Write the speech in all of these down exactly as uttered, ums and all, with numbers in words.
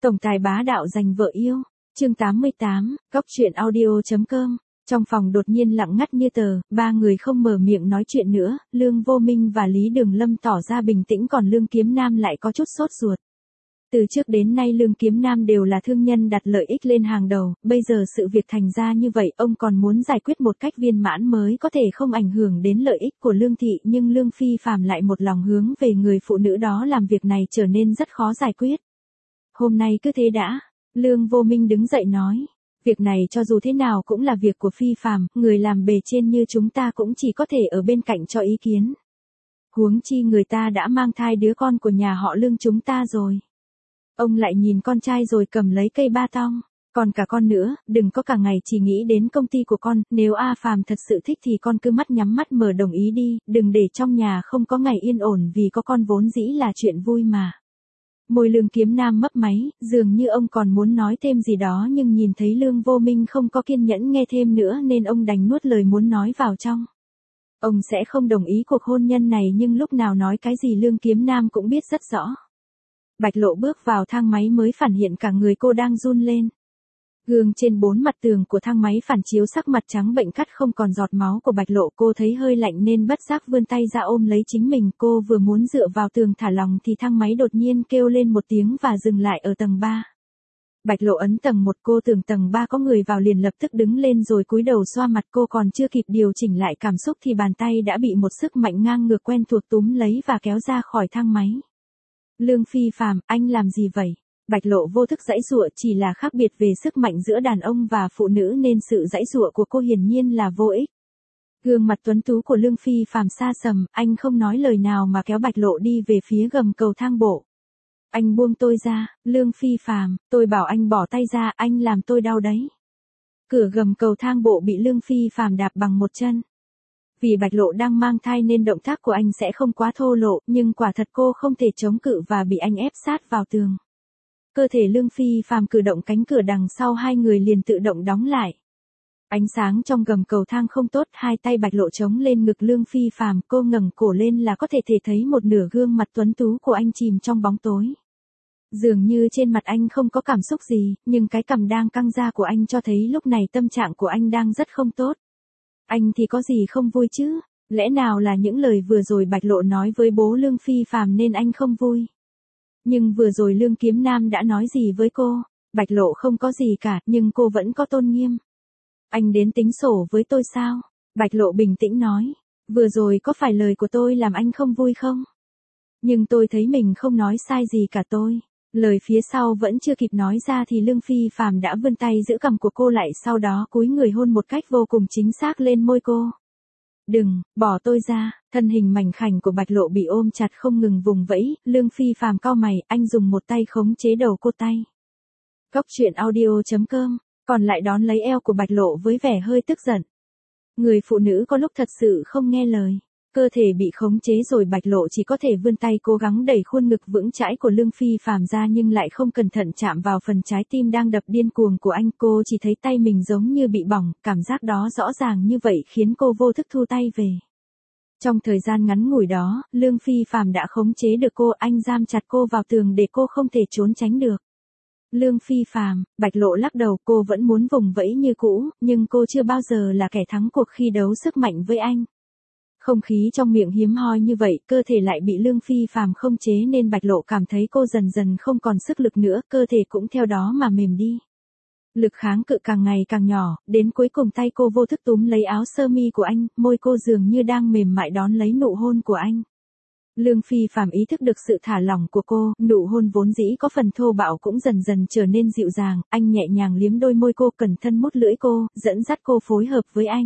Tổng tài bá đạo giành vợ yêu. Chương tám mươi tám, góc truyện audio.com. Trong phòng đột nhiên lặng ngắt như tờ, ba người không mở miệng nói chuyện nữa, Lương Vô Minh và Lý Đường Lâm tỏ ra bình tĩnh còn Lương Kiếm Nam lại có chút sốt ruột. Từ trước đến nay Lương Kiếm Nam đều là thương nhân đặt lợi ích lên hàng đầu, bây giờ sự việc thành ra như vậy ông còn muốn giải quyết một cách viên mãn mới có thể không ảnh hưởng đến lợi ích của Lương Thị, nhưng Lương Phi Phàm lại một lòng hướng về người phụ nữ đó làm việc này trở nên rất khó giải quyết. Hôm nay cứ thế đã, Lương Vô Minh đứng dậy nói. Việc này cho dù thế nào cũng là việc của Phi Phàm, người làm bề trên như chúng ta cũng chỉ có thể ở bên cạnh cho ý kiến. Huống chi người ta đã mang thai đứa con của nhà họ Lương chúng ta rồi. Ông lại nhìn con trai rồi cầm lấy cây ba tong. Còn cả con nữa, đừng có cả ngày chỉ nghĩ đến công ty của con, nếu A Phàm thật sự thích thì con cứ mắt nhắm mắt mở đồng ý đi, đừng để trong nhà không có ngày yên ổn vì có con vốn dĩ là chuyện vui mà. Môi Lương Kiếm Nam mấp máy, dường như ông còn muốn nói thêm gì đó nhưng nhìn thấy Lương Vô Minh không có kiên nhẫn nghe thêm nữa nên ông đành nuốt lời muốn nói vào trong. Ông sẽ không đồng ý cuộc hôn nhân này nhưng lúc nào nói cái gì Lương Kiếm Nam cũng biết rất rõ. Bạch Lộ bước vào thang máy mới phản hiện cả người cô đang run lên. Gương trên bốn mặt tường của thang máy phản chiếu sắc mặt trắng bệnh cắt không còn giọt máu của Bạch Lộ, cô thấy hơi lạnh nên bất giác vươn tay ra ôm lấy chính mình, cô vừa muốn dựa vào tường thả lòng thì thang máy đột nhiên kêu lên một tiếng và dừng lại ở tầng ba. Bạch Lộ ấn tầng một, cô tưởng tầng ba có người vào liền lập tức đứng lên rồi cúi đầu xoa mặt, cô còn chưa kịp điều chỉnh lại cảm xúc thì bàn tay đã bị một sức mạnh ngang ngược quen thuộc túm lấy và kéo ra khỏi thang máy. Lương Phi Phàm, anh làm gì vậy? Bạch Lộ vô thức giãy giụa, chỉ là khác biệt về sức mạnh giữa đàn ông và phụ nữ nên sự giãy giụa của cô hiển nhiên là vô ích. Gương mặt tuấn tú của Lương Phi Phàm xa sầm, anh không nói lời nào mà kéo Bạch Lộ đi về phía gầm cầu thang bộ. Anh buông tôi ra, Lương Phi Phàm, tôi bảo anh bỏ tay ra, anh làm tôi đau đấy. Cửa gầm cầu thang bộ bị Lương Phi Phàm đạp bằng một chân. Vì Bạch Lộ đang mang thai nên động tác của anh sẽ không quá thô lộ, nhưng quả thật cô không thể chống cự và bị anh ép sát vào tường. Cơ thể Lương Phi Phàm cử động, cánh cửa đằng sau hai người liền tự động đóng lại. Ánh sáng trong gầm cầu thang không tốt, hai tay Bạch Lộ chống lên ngực Lương Phi Phàm, cô ngẩng cổ lên là có thể thể thấy một nửa gương mặt tuấn tú của anh chìm trong bóng tối. Dường như trên mặt anh không có cảm xúc gì, nhưng cái cằm đang căng ra của anh cho thấy lúc này tâm trạng của anh đang rất không tốt. Anh thì có gì không vui chứ? Lẽ nào là những lời vừa rồi Bạch Lộ nói với bố Lương Phi Phàm nên anh không vui? Nhưng vừa rồi Lương Kiếm Nam đã nói gì với cô? Bạch Lộ không có gì cả, nhưng cô vẫn có tôn nghiêm. Anh đến tính sổ với tôi sao? Bạch Lộ bình tĩnh nói. Vừa rồi có phải lời của tôi làm anh không vui không? Nhưng tôi thấy mình không nói sai gì cả tôi. Lời phía sau vẫn chưa kịp nói ra thì Lương Phi Phàm đã vươn tay giữ cằm của cô lại, sau đó cúi người hôn một cách vô cùng chính xác lên môi cô. Đừng, bỏ tôi ra, thân hình mảnh khảnh của Bạch Lộ bị ôm chặt không ngừng vùng vẫy, Lương Phi Phàm cau mày, anh dùng một tay khống chế đầu cô tay. Góc truyện audio.com, còn lại đón lấy eo của Bạch Lộ với vẻ hơi tức giận. Người phụ nữ có lúc thật sự không nghe lời. Cơ thể bị khống chế rồi Bạch Lộ chỉ có thể vươn tay cố gắng đẩy khuôn ngực vững chãi của Lương Phi Phàm ra nhưng lại không cẩn thận chạm vào phần trái tim đang đập điên cuồng của anh. Cô chỉ thấy tay mình giống như bị bỏng, cảm giác đó rõ ràng như vậy khiến cô vô thức thu tay về. Trong thời gian ngắn ngủi đó, Lương Phi Phàm đã khống chế được cô, anh giam chặt cô vào tường để cô không thể trốn tránh được. Lương Phi Phàm, Bạch Lộ lắc đầu, cô vẫn muốn vùng vẫy như cũ, nhưng cô chưa bao giờ là kẻ thắng cuộc khi đấu sức mạnh với anh. Không khí trong miệng hiếm hoi như vậy, cơ thể lại bị Lương Phi Phàm không chế nên Bạch Lộ cảm thấy cô dần dần không còn sức lực nữa, cơ thể cũng theo đó mà mềm đi. Lực kháng cự càng ngày càng nhỏ, đến cuối cùng tay cô vô thức túm lấy áo sơ mi của anh, môi cô dường như đang mềm mại đón lấy nụ hôn của anh. Lương Phi Phàm ý thức được sự thả lỏng của cô, nụ hôn vốn dĩ có phần thô bạo cũng dần dần trở nên dịu dàng, anh nhẹ nhàng liếm đôi môi cô, cẩn thận mút lưỡi cô, dẫn dắt cô phối hợp với anh.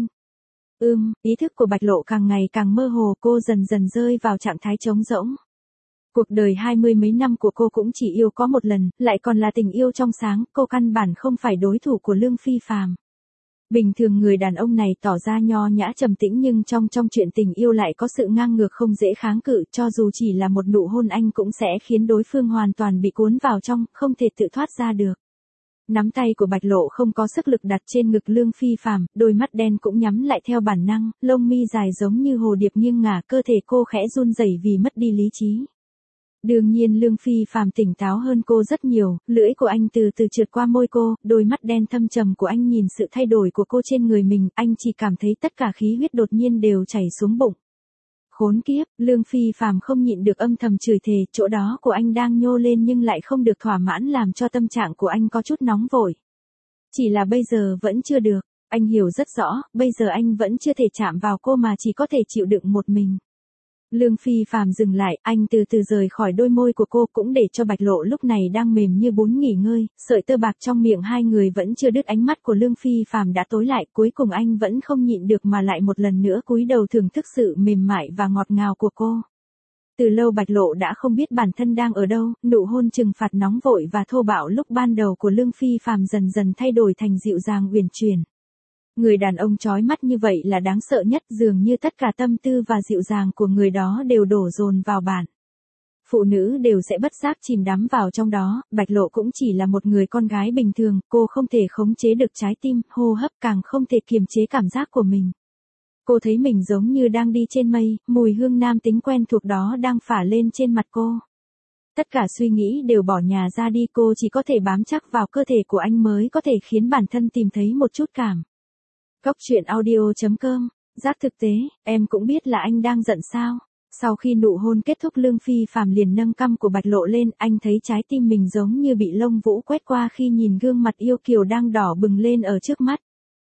Ưm, ý thức của Bạch Lộ càng ngày càng mơ hồ, cô dần dần rơi vào trạng thái trống rỗng. Cuộc đời hai mươi mấy năm của cô cũng chỉ yêu có một lần, lại còn là tình yêu trong sáng, cô căn bản không phải đối thủ của Lương Phi Phàm. Bình thường người đàn ông này tỏ ra nho nhã trầm tĩnh nhưng trong trong chuyện tình yêu lại có sự ngang ngược không dễ kháng cự, cho dù chỉ là một nụ hôn anh cũng sẽ khiến đối phương hoàn toàn bị cuốn vào trong, không thể tự thoát ra được. Nắm tay của Bạch Lộ không có sức lực đặt trên ngực Lương Phi Phàm, đôi mắt đen cũng nhắm lại theo bản năng, lông mi dài giống như hồ điệp nghiêng ngả, cơ thể cô khẽ run rẩy vì mất đi lý trí. Đương nhiên Lương Phi Phàm tỉnh táo hơn cô rất nhiều, lưỡi của anh từ từ trượt qua môi cô, đôi mắt đen thâm trầm của anh nhìn sự thay đổi của cô trên người mình, anh chỉ cảm thấy tất cả khí huyết đột nhiên đều chảy xuống bụng. Khốn kiếp, Lương Phi Phàm không nhịn được âm thầm chửi thề, chỗ đó của anh đang nhô lên nhưng lại không được thỏa mãn làm cho tâm trạng của anh có chút nóng vội. Chỉ là bây giờ vẫn chưa được, anh hiểu rất rõ, bây giờ anh vẫn chưa thể chạm vào cô mà chỉ có thể chịu đựng một mình. Lương Phi Phàm dừng lại, anh từ từ rời khỏi đôi môi của cô cũng để cho Bạch Lộ lúc này đang mềm như bún nghỉ ngơi, sợi tơ bạc trong miệng hai người vẫn chưa đứt, ánh mắt của Lương Phi Phàm đã tối lại, cuối cùng anh vẫn không nhịn được mà lại một lần nữa cúi đầu thưởng thức sự mềm mại và ngọt ngào của cô. Từ lâu Bạch Lộ đã không biết bản thân đang ở đâu, nụ hôn trừng phạt nóng vội và thô bạo lúc ban đầu của Lương Phi Phàm dần dần thay đổi thành dịu dàng uyển chuyển. Người đàn ông chói mắt như vậy là đáng sợ nhất, dường như tất cả tâm tư và dịu dàng của người đó đều đổ dồn vào bạn. Phụ nữ đều sẽ bất giác chìm đắm vào trong đó, Bạch Lộ cũng chỉ là một người con gái bình thường, cô không thể khống chế được trái tim, hô hấp, càng không thể kiềm chế cảm giác của mình. Cô thấy mình giống như đang đi trên mây, mùi hương nam tính quen thuộc đó đang phả lên trên mặt cô. Tất cả suy nghĩ đều bỏ nhà ra đi, cô chỉ có thể bám chắc vào cơ thể của anh mới có thể khiến bản thân tìm thấy một chút cảm. Cốc truyện audio chấm com, giác thực tế, em cũng biết là anh đang giận sao. Sau khi nụ hôn kết thúc Lương Phi Phàm liền nâng cằm của Bạch Lộ lên, anh thấy trái tim mình giống như bị lông vũ quét qua khi nhìn gương mặt yêu kiều đang đỏ bừng lên ở trước mắt.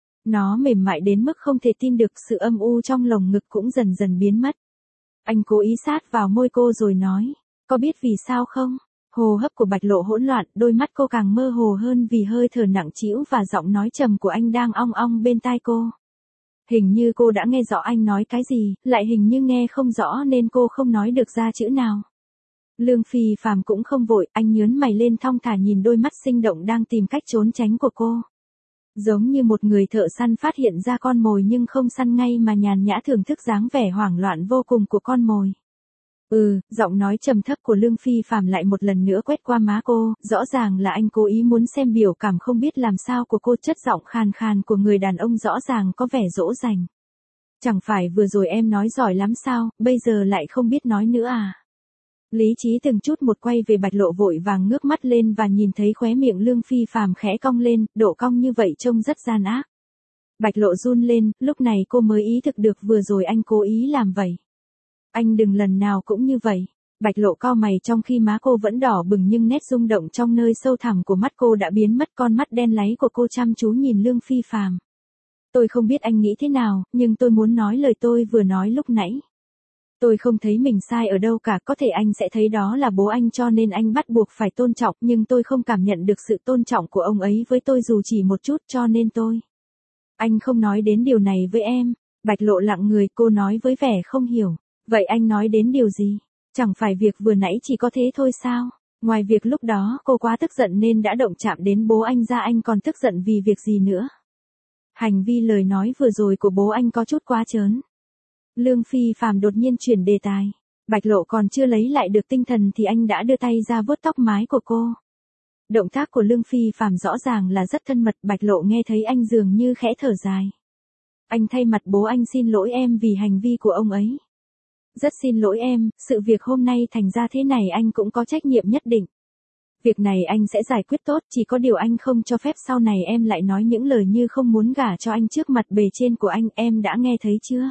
Nó mềm mại đến mức không thể tin được, sự âm u trong lồng ngực cũng dần dần biến mất. Anh cố ý sát vào môi cô rồi nói, có biết vì sao không? Hô hấp của Bạch Lộ hỗn loạn, đôi mắt cô càng mơ hồ hơn vì hơi thở nặng trĩu và giọng nói trầm của anh đang ong ong bên tai cô. Hình như cô đã nghe rõ anh nói cái gì, lại hình như nghe không rõ nên cô không nói được ra chữ nào. Lương Phi Phàm cũng không vội, anh nhớn mày lên thong thả nhìn đôi mắt sinh động đang tìm cách trốn tránh của cô. Giống như một người thợ săn phát hiện ra con mồi nhưng không săn ngay mà nhàn nhã thưởng thức dáng vẻ hoảng loạn vô cùng của con mồi. Ừ, giọng nói trầm thấp của Lương Phi Phàm lại một lần nữa quét qua má cô, rõ ràng là anh cố ý muốn xem biểu cảm không biết làm sao của cô, chất giọng khàn khàn của người đàn ông rõ ràng có vẻ dỗ dành. Chẳng phải vừa rồi em nói giỏi lắm sao, bây giờ lại không biết nói nữa à? Lý trí từng chút một quay về Bạch Lộ, vội vàng ngước mắt lên và nhìn thấy khóe miệng Lương Phi Phàm khẽ cong lên, độ cong như vậy trông rất gian ác. Bạch Lộ run lên, lúc này cô mới ý thức được vừa rồi anh cố ý làm vậy. Anh đừng lần nào cũng như vậy. Bạch Lộ cau mày trong khi má cô vẫn đỏ bừng nhưng nét rung động trong nơi sâu thẳm của mắt cô đã biến mất, con mắt đen láy của cô chăm chú nhìn Lương Phi Phàm. Tôi không biết anh nghĩ thế nào, nhưng tôi muốn nói lời tôi vừa nói lúc nãy. Tôi không thấy mình sai ở đâu cả, có thể anh sẽ thấy đó là bố anh cho nên anh bắt buộc phải tôn trọng, nhưng tôi không cảm nhận được sự tôn trọng của ông ấy với tôi dù chỉ một chút, cho nên tôi. Anh không nói đến điều này với em. Bạch Lộ lặng người, cô nói với vẻ không hiểu. Vậy anh nói đến điều gì? Chẳng phải việc vừa nãy chỉ có thế thôi sao? Ngoài việc lúc đó cô quá tức giận nên đã động chạm đến bố anh ra, anh còn tức giận vì việc gì nữa? Hành vi lời nói vừa rồi của bố anh có chút quá trớn. Lương Phi Phàm đột nhiên chuyển đề tài. Bạch Lộ còn chưa lấy lại được tinh thần thì anh đã đưa tay ra vuốt tóc mái của cô. Động tác của Lương Phi Phàm rõ ràng là rất thân mật, Bạch Lộ nghe thấy anh dường như khẽ thở dài. Anh thay mặt bố anh xin lỗi em vì hành vi của ông ấy. Rất xin lỗi em, sự việc hôm nay thành ra thế này anh cũng có trách nhiệm nhất định. Việc này anh sẽ giải quyết tốt, chỉ có điều anh không cho phép sau này em lại nói những lời như không muốn gả cho anh trước mặt bề trên của anh, em đã nghe thấy chưa?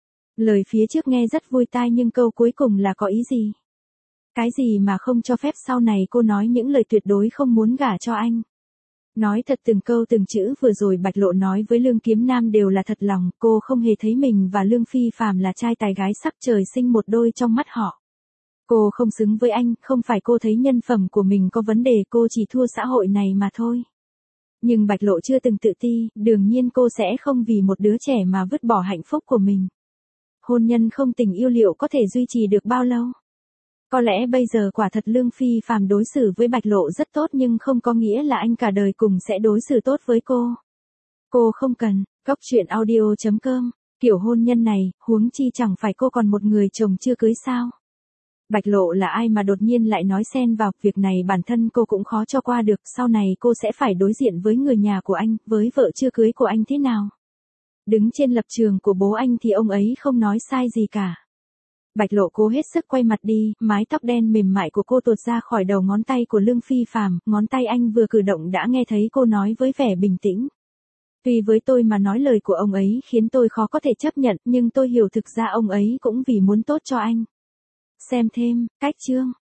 Lời phía trước nghe rất vui tai nhưng câu cuối cùng là có ý gì? Cái gì mà không cho phép sau này cô nói những lời tuyệt đối không muốn gả cho anh? Nói thật từng câu từng chữ vừa rồi Bạch Lộ nói với Lương Kiếm Nam đều là thật lòng, cô không hề thấy mình và Lương Phi Phàm là trai tài gái sắc trời sinh một đôi trong mắt họ. Cô không xứng với anh, không phải cô thấy nhân phẩm của mình có vấn đề, cô chỉ thua xã hội này mà thôi. Nhưng Bạch Lộ chưa từng tự ti, đương nhiên cô sẽ không vì một đứa trẻ mà vứt bỏ hạnh phúc của mình. Hôn nhân không tình yêu liệu có thể duy trì được bao lâu? Có lẽ bây giờ quả thật Lương Phi Phàm đối xử với Bạch Lộ rất tốt nhưng không có nghĩa là anh cả đời cùng sẽ đối xử tốt với cô. Cô không cần. Cốc truyện audio chấm com, kiểu hôn nhân này, huống chi chẳng phải cô còn một người chồng chưa cưới sao? Bạch Lộ là ai mà đột nhiên lại nói xen vào, việc này bản thân cô cũng khó cho qua được, sau này cô sẽ phải đối diện với người nhà của anh, với vợ chưa cưới của anh thế nào? Đứng trên lập trường của bố anh thì ông ấy không nói sai gì cả. Bạch Lộ cố hết sức quay mặt đi, mái tóc đen mềm mại của cô tuột ra khỏi đầu ngón tay của Lương Phi Phàm, ngón tay anh vừa cử động đã nghe thấy cô nói với vẻ bình tĩnh. Tuy với tôi mà nói lời của ông ấy khiến tôi khó có thể chấp nhận, nhưng tôi hiểu thực ra ông ấy cũng vì muốn tốt cho anh. Xem thêm, cách chương.